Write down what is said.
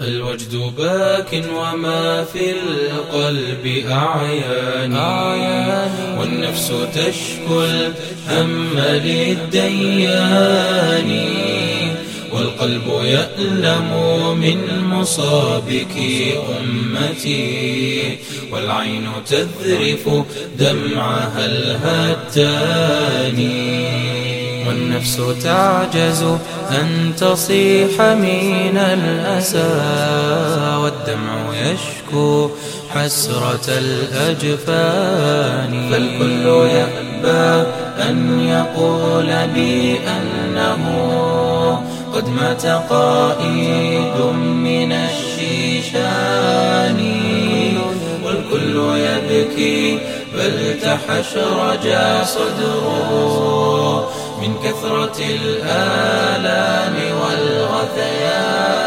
الوجد باك وما في القلب أعياني، والنفس تشكو الهم للديان، والقلب يألم من مصابك أمتي، والعين تذرف دمعها الهتان، والنفس تعجز أن تصيح من الأسى، والدمع يشكو حسرة الأجفان، فالكل يأبى أن يقول بأنه قد مات قائد من الشيشان، والكل يبكي بل تحشرج صدره من كثرة الآلام والغثيان.